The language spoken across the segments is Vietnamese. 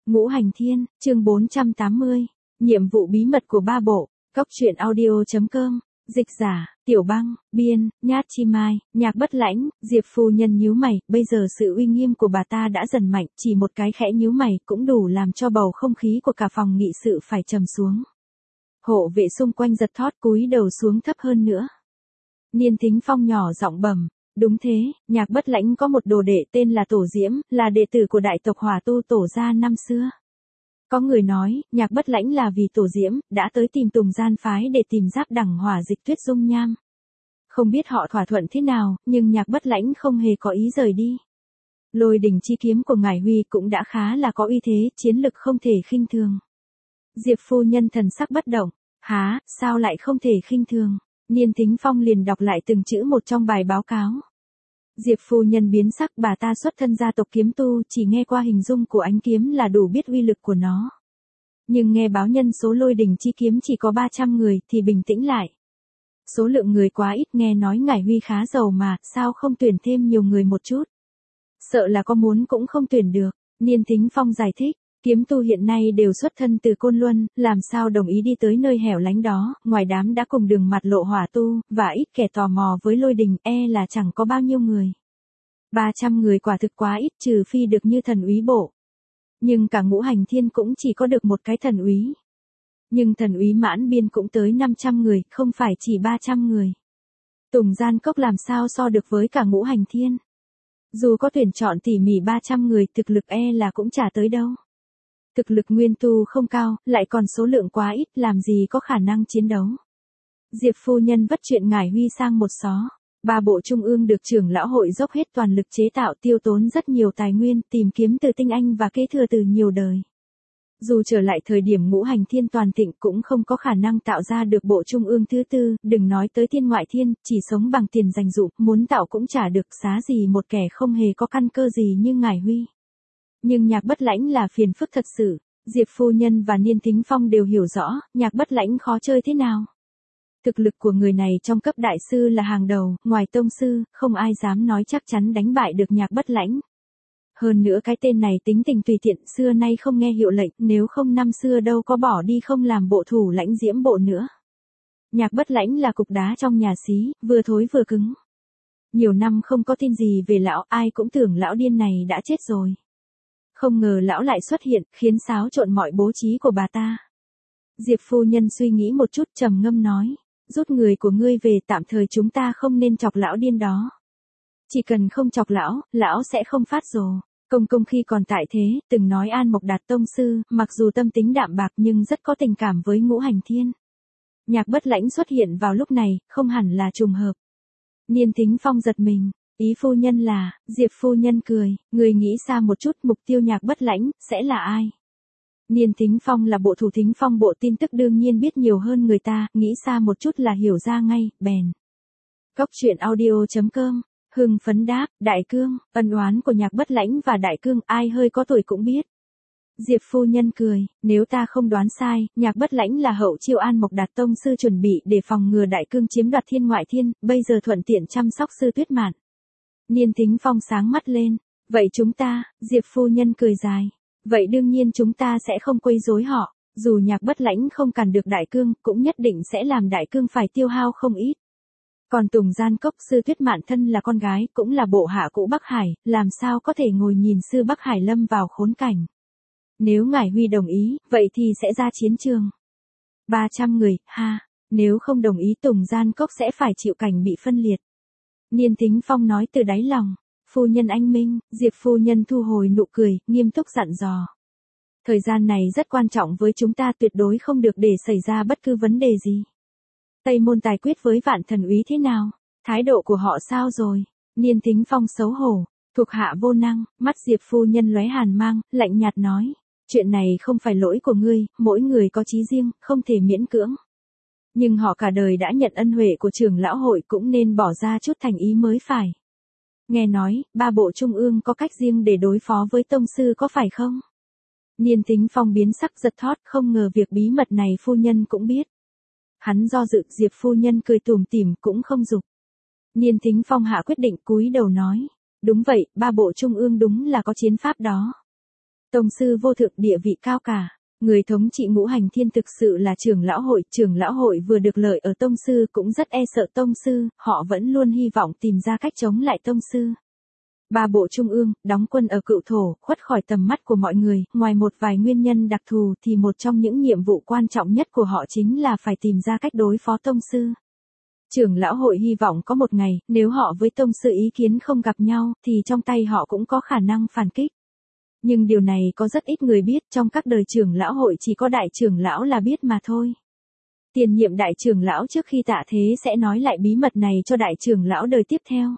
Ngũ Hành Thiên, chương 480, nhiệm vụ bí mật của ba bộ, Cóc truyện audio.com, dịch giả, Tiểu Băng, biên, Nhát Chi Mai, Nhạc Bất Lãnh. Diệp phu nhân nhíu mày, bây giờ sự uy nghiêm của bà ta đã dần mạnh, chỉ một cái khẽ nhíu mày cũng đủ làm cho bầu không khí của cả phòng nghị sự phải trầm xuống. Hộ vệ xung quanh giật thót cúi đầu xuống thấp hơn nữa. Niên Thính Phong nhỏ giọng bẩm, đúng thế, Nhạc Bất Lãnh có một đồ đệ tên là Tổ Diễm, là đệ tử của đại tộc Hỏa Tu Tổ gia năm xưa. Có người nói, Nhạc Bất Lãnh là vì Tổ Diễm, đã tới tìm Tùng Gian phái để tìm Giáp Đẳng Hỏa Dịch Tuyết dung nham. Không biết họ thỏa thuận thế nào, nhưng Nhạc Bất Lãnh không hề có ý rời đi. Lôi đỉnh chi kiếm của ngài Huy cũng đã khá là có uy thế, chiến lực không thể khinh thường. Diệp phu nhân thần sắc bất động, há, sao lại không thể khinh thường? Niên Thính Phong liền đọc lại từng chữ một trong bài báo cáo. Diệp phu nhân biến sắc, bà ta xuất thân gia tộc kiếm tu, chỉ nghe qua hình dung của ánh kiếm là đủ biết uy lực của nó. Nhưng nghe báo nhân số lôi đỉnh chi kiếm chỉ có 300 người thì bình tĩnh lại. Số lượng người quá ít, nghe nói ngải Huy khá giàu mà, sao không tuyển thêm nhiều người một chút? Sợ là có muốn cũng không tuyển được. Niên Thính Phong giải thích, kiếm tu hiện nay đều xuất thân từ Côn Luân, làm sao đồng ý đi tới nơi hẻo lánh đó, ngoài đám đã cùng đường mặt lộ hỏa tu, và ít kẻ tò mò với lôi đình, là chẳng có bao nhiêu người. 300 người quả thực quá ít, trừ phi được như thần úy bộ. Nhưng cả Ngũ Hành Thiên cũng chỉ có được một cái thần úy. Nhưng thần úy Mãn Biên cũng tới 500 người, không phải chỉ 300 người. Tùng Gian Cốc làm sao so được với cả Ngũ Hành Thiên. Dù có tuyển chọn tỉ mỉ 300 người, thực lực là cũng chả tới đâu. Thực lực nguyên tu không cao, lại còn số lượng quá ít, làm gì có khả năng chiến đấu. Diệp phu nhân vất chuyện ngải Huy sang một xó. Ba bộ trung ương được trưởng lão hội dốc hết toàn lực chế tạo, tiêu tốn rất nhiều tài nguyên, tìm kiếm từ tinh anh và kế thừa từ nhiều đời. Dù trở lại thời điểm Ngũ Hành Thiên toàn thịnh cũng không có khả năng tạo ra được bộ trung ương thứ tư, đừng nói tới thiên ngoại thiên, chỉ sống bằng tiền dành dụm, muốn tạo cũng chả được, xá gì một kẻ không hề có căn cơ gì như ngải Huy. Nhưng Nhạc Bất Lãnh là phiền phức thật sự, Diệp phu nhân và Niên Thính Phong đều hiểu rõ, Nhạc Bất Lãnh khó chơi thế nào. Thực lực của người này trong cấp đại sư là hàng đầu, ngoài tông sư, không ai dám nói chắc chắn đánh bại được Nhạc Bất Lãnh. Hơn nữa cái tên này tính tình tùy tiện, xưa nay không nghe hiệu lệnh, nếu không năm xưa đâu có bỏ đi không làm bộ thủ lãnh Diễm bộ nữa. Nhạc Bất Lãnh là cục đá trong nhà xí, vừa thối vừa cứng. Nhiều năm không có tin gì về lão, ai cũng tưởng lão điên này đã chết rồi. Không ngờ lão lại xuất hiện, khiến xáo trộn mọi bố trí của bà ta. Diệp phu nhân suy nghĩ một chút, trầm ngâm nói, rút người của ngươi về, tạm thời chúng ta không nên chọc lão điên đó. Chỉ cần không chọc lão sẽ không phát rồ. Công công khi còn tại thế, từng nói An Mộc Đạt tông sư, mặc dù tâm tính đạm bạc nhưng rất có tình cảm với Ngũ Hành Thiên. Nhạc Bất Lãnh xuất hiện vào lúc này, không hẳn là trùng hợp. Niên Thính Phong giật mình, ý phu nhân là, Diệp phu nhân cười, người nghĩ xa một chút, mục tiêu Nhạc Bất Lãnh, sẽ là ai? Niên Thính Phong là bộ thủ Thính Phong bộ tin tức đương nhiên biết nhiều hơn người ta, nghĩ xa một chút là hiểu ra ngay, bèn. Cóc truyện audio.com, hưng phấn đáp, Đại Cương, ân oán của Nhạc Bất Lãnh và Đại Cương ai hơi có tuổi cũng biết. Diệp phu nhân cười, nếu ta không đoán sai, Nhạc Bất Lãnh là hậu chiêu An Mộc Đạt tông sư chuẩn bị để phòng ngừa Đại Cương chiếm đoạt thiên ngoại thiên, bây giờ thuận tiện chăm sóc sư Tuyết Mạn. Niên Thính Phong sáng mắt lên, vậy chúng ta, Diệp phu nhân cười dài. Vậy đương nhiên chúng ta sẽ không quấy rối họ, dù Nhạc Bất Lãnh không cản được Đại Cương, cũng nhất định sẽ làm Đại Cương phải tiêu hao không ít. Còn Tùng Gian Cốc sư Tuyết Mạn thân là con gái, cũng là bộ hạ cũ Bắc Hải, làm sao có thể ngồi nhìn sư Bắc Hải lâm vào khốn cảnh. Nếu ngải Huy đồng ý, vậy thì sẽ ra chiến trường. 300 người, ha, nếu không đồng ý Tùng Gian Cốc sẽ phải chịu cảnh bị phân liệt. Niên Thính Phong nói từ đáy lòng. Phu nhân anh minh, Diệp phu nhân thu hồi nụ cười, nghiêm túc dặn dò. Thời gian này rất quan trọng với chúng ta, tuyệt đối không được để xảy ra bất cứ vấn đề gì. Tây môn tài quyết với Vạn Thần úy thế nào? Thái độ của họ sao rồi? Niên Thính Phong xấu hổ, thuộc hạ vô năng, mắt Diệp phu nhân lóe hàn mang, lạnh nhạt nói. Chuyện này không phải lỗi của ngươi, mỗi người có chí riêng, không thể miễn cưỡng. Nhưng họ cả đời đã nhận ân huệ của trưởng lão hội cũng nên bỏ ra chút thành ý mới phải. Nghe nói, ba bộ trung ương có cách riêng để đối phó với tông sư có phải không? Niên Thính Phong biến sắc giật thót, không ngờ việc bí mật này phu nhân cũng biết. Hắn do dự, Diệp phu nhân cười tủm tỉm cũng không giục. Niên Thính Phong hạ quyết định cúi đầu nói, đúng vậy, ba bộ trung ương đúng là có chiến pháp đó. Tông sư vô thượng, địa vị cao cả. Người thống trị ngũ hành thiên thực sự là trưởng lão hội vừa được lợi ở tông sư cũng rất e sợ tông sư, họ vẫn luôn hy vọng tìm ra cách chống lại tông sư. Ba bộ trung ương, đóng quân ở Cựu Thổ, khuất khỏi tầm mắt của mọi người, ngoài một vài nguyên nhân đặc thù thì một trong những nhiệm vụ quan trọng nhất của họ chính là phải tìm ra cách đối phó tông sư. Trưởng lão hội hy vọng có một ngày, nếu họ với tông sư ý kiến không gặp nhau, thì trong tay họ cũng có khả năng phản kích. Nhưng điều này có rất ít người biết, trong các đời trưởng lão hội chỉ có đại trưởng lão là biết mà thôi. Tiền nhiệm đại trưởng lão trước khi tạ thế sẽ nói lại bí mật này cho đại trưởng lão đời tiếp theo.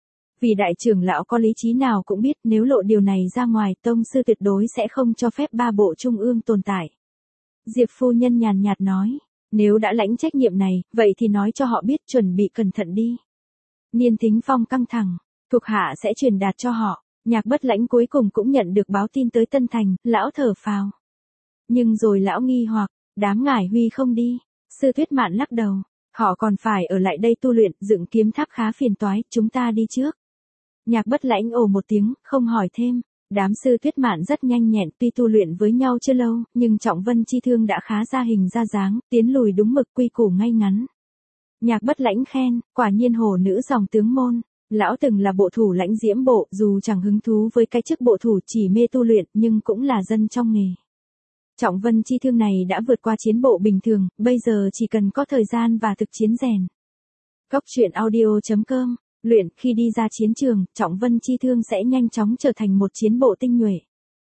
Vì đại trưởng lão có lý trí nào cũng biết nếu lộ điều này ra ngoài, tông sư tuyệt đối sẽ không cho phép ba bộ trung ương tồn tại. Diệp phu nhân nhàn nhạt nói, nếu đã lãnh trách nhiệm này, vậy thì nói cho họ biết chuẩn bị cẩn thận đi. Niên Thính Phong căng thẳng, thuộc hạ sẽ truyền đạt cho họ. Nhạc Bất Lãnh cuối cùng cũng nhận được báo tin tới Tân Thành, lão thở phào. Nhưng rồi lão nghi hoặc, đám Ngải Huy không đi. Sư Tuyết Mạn lắc đầu, họ còn phải ở lại đây tu luyện, dựng kiếm tháp khá phiền toái, chúng ta đi trước. Nhạc Bất Lãnh ồ một tiếng, không hỏi thêm. Đám Sư Tuyết Mạn rất nhanh nhẹn, tuy tu luyện với nhau chưa lâu, nhưng Trọng Vân Chi Thương đã khá ra hình ra dáng, tiến lùi đúng mực, quy củ ngay ngắn. Nhạc Bất Lãnh khen, quả nhiên hồ nữ dòng tướng môn. Lão từng là bộ thủ lãnh Diễm bộ, dù chẳng hứng thú với cái chức bộ thủ, chỉ mê tu luyện, nhưng cũng là dân trong nghề. Trọng Vân Chi Thương này đã vượt qua chiến bộ bình thường, bây giờ chỉ cần có thời gian và thực chiến rèn. Cốc truyện audio.com, luyện, khi đi ra chiến trường, Trọng Vân Chi Thương sẽ nhanh chóng trở thành một chiến bộ tinh nhuệ.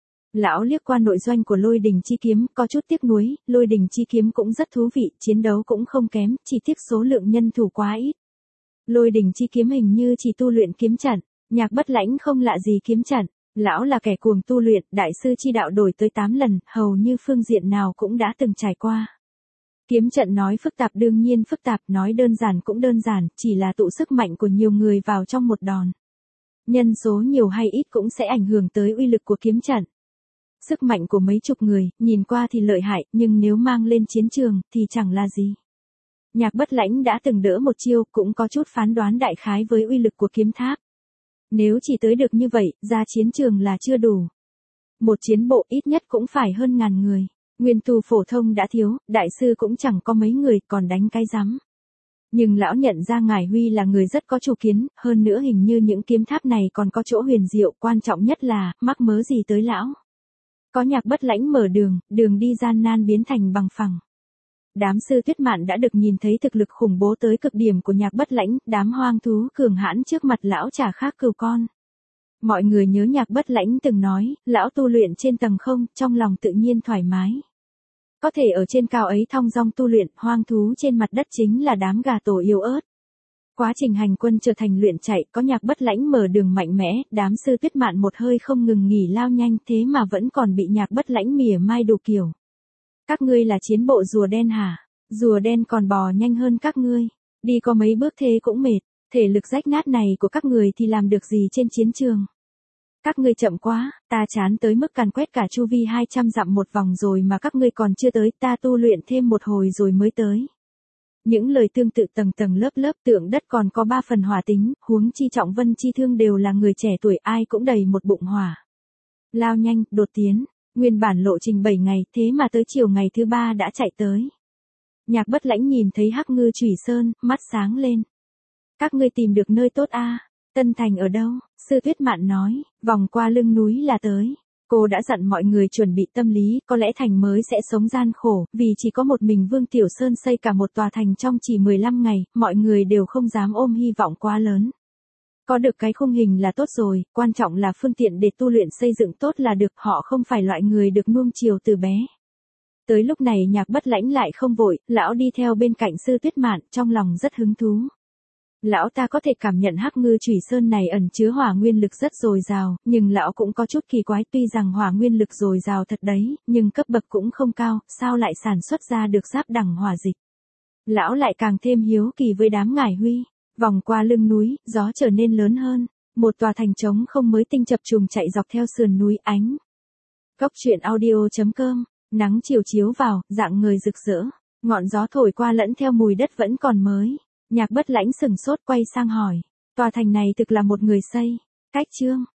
Lão liếc qua nội doanh của Lôi Đình Chi Kiếm, có chút tiếc nuối, Lôi Đình Chi Kiếm cũng rất thú vị, chiến đấu cũng không kém, chỉ tiếc số lượng nhân thủ quá ít. Lôi Đình Chi Kiếm hình như chỉ tu luyện kiếm trận, Nhạc Bất Lãnh không lạ gì kiếm trận, lão là kẻ cuồng tu luyện, đại sư chi đạo đổi tới 8 lần, hầu như phương diện nào cũng đã từng trải qua. Kiếm trận nói phức tạp đương nhiên phức tạp, nói đơn giản cũng đơn giản, chỉ là tụ sức mạnh của nhiều người vào trong một đòn. Nhân số nhiều hay ít cũng sẽ ảnh hưởng tới uy lực của kiếm trận. Sức mạnh của mấy chục người, nhìn qua thì lợi hại, nhưng nếu mang lên chiến trường, thì chẳng là gì. Nhạc Bất Lãnh đã từng đỡ một chiêu, cũng có chút phán đoán đại khái với uy lực của kiếm tháp. Nếu chỉ tới được như vậy, ra chiến trường là chưa đủ. Một chiến bộ ít nhất cũng phải hơn 1000 người. Nguyên tu phổ thông đã thiếu, đại sư cũng chẳng có mấy người, còn đánh cái rắm. Nhưng lão nhận ra Ngải Huy là người rất có chủ kiến, hơn nữa hình như những kiếm tháp này còn có chỗ huyền diệu, quan trọng nhất là, mắc mớ gì tới lão. Có Nhạc Bất Lãnh mở đường, đường đi gian nan biến thành bằng phẳng. Đám Sư Tuyết Mạn đã được nhìn thấy thực lực khủng bố tới cực điểm của Nhạc Bất Lãnh, đám hoang thú cường hãn trước mặt lão chả khác cừu con. Mọi người nhớ Nhạc Bất Lãnh từng nói, lão tu luyện trên tầng không, trong lòng tự nhiên thoải mái. Có thể ở trên cao ấy thong dong tu luyện, hoang thú trên mặt đất chính là đám gà tổ yếu ớt. Quá trình hành quân trở thành luyện chạy, có Nhạc Bất Lãnh mở đường mạnh mẽ, đám Sư Tuyết Mạn một hơi không ngừng nghỉ lao nhanh, thế mà vẫn còn bị Nhạc Bất Lãnh mỉa mai đủ kiểu. Các ngươi là chiến bộ rùa đen hả? Rùa đen còn bò nhanh hơn các ngươi. Đi có mấy bước thế cũng mệt. Thể lực rách nát này của các người thì làm được gì trên chiến trường? Các ngươi chậm quá, ta chán tới mức càn quét cả chu vi 200 dặm một vòng rồi mà các ngươi còn chưa tới, ta tu luyện thêm một hồi rồi mới tới. Những lời tương tự tầng tầng lớp lớp, Tượng Đất còn có 3 phần hỏa tính, huống chi Trọng Vân Chi Thương đều là người trẻ tuổi, ai cũng đầy một bụng hỏa. Lao nhanh, đột tiến. Nguyên bản lộ trình 7 ngày, thế mà tới chiều ngày thứ 3 đã chạy tới. Nhạc Bất Lãnh nhìn thấy Hắc Ngư Chủy Sơn, mắt sáng lên. Các ngươi tìm được nơi tốt a? Tân Thành ở đâu? Sư Tuyết Mạn nói, vòng qua lưng núi là tới. Cô đã dặn mọi người chuẩn bị tâm lý, có lẽ thành mới sẽ sống gian khổ, vì chỉ có một mình Vương Tiểu Sơn xây cả một tòa thành trong chỉ 15 ngày, mọi người đều không dám ôm hy vọng quá lớn. Có được cái khung hình là tốt rồi, quan trọng là phương tiện để tu luyện xây dựng tốt là được, họ không phải loại người được nuông chiều từ bé. Tới lúc này Nhạc Bất Lãnh lại không vội, lão đi theo bên cạnh Sư Tuyết Mạn, trong lòng rất hứng thú. Lão ta có thể cảm nhận Hắc Ngư Chủy Sơn này ẩn chứa hỏa nguyên lực rất dồi dào, nhưng lão cũng có chút kỳ quái, tuy rằng hỏa nguyên lực dồi dào thật đấy, nhưng cấp bậc cũng không cao, sao lại sản xuất ra được giáp đẳng hỏa dịch. Lão lại càng thêm hiếu kỳ với đám Ngải Huy. Vòng qua lưng núi, gió trở nên lớn hơn, một tòa thành trống không mới tinh chập trùng chạy dọc theo sườn núi ánh. Cốc truyện audio.com, nắng chiều chiếu vào, dạng người rực rỡ, ngọn gió thổi qua lẫn theo mùi đất vẫn còn mới. Nhạc Bất Lãnh sừng sốt quay sang hỏi, tòa thành này thực là một người xây? Cách chương